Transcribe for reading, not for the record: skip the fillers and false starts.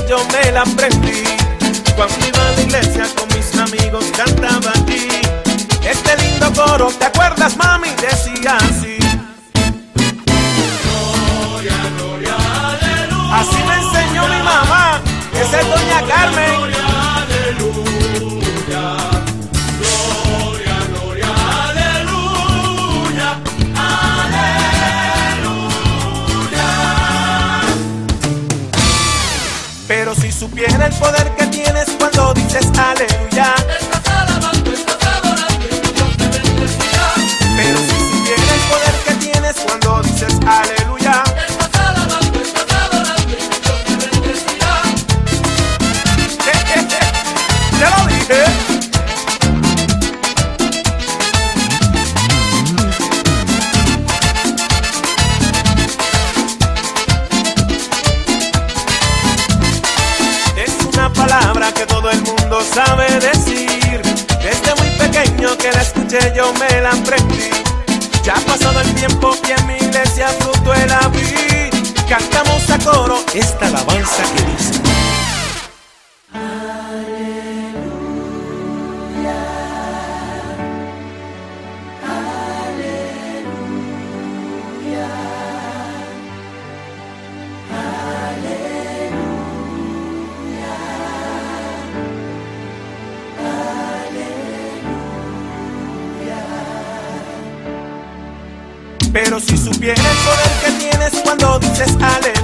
yo me la aprendí. Cuando iba a la iglesia con mis amigos cantaba aquí este lindo coro, ¿te acuerdas, mami? Decía así: Gloria, gloria, aleluya. Así me enseñó mi mamá, esa es doña Carmen. Gloria, aleluya. Gloria, gloria, aleluya. Aleluya. Pero si supiera el poder que tienes cuando dices aleluya. Estás alabando, estás adorando y Dios te bendecirá. Pero si supiera el poder que tienes cuando dices aleluya. Estás alabando, estás adorando y Dios te bendecirá. Ya lo dije. Es una palabra que todo el mundo sabe decir. Desde muy pequeño que la escuché yo me la aprendí. Ya ha pasado el tiempo y en mi iglesia fruto la vi. Cantamos a coro esta alabanza que dice: pero si supiera el poder que tienes cuando dices aleluya.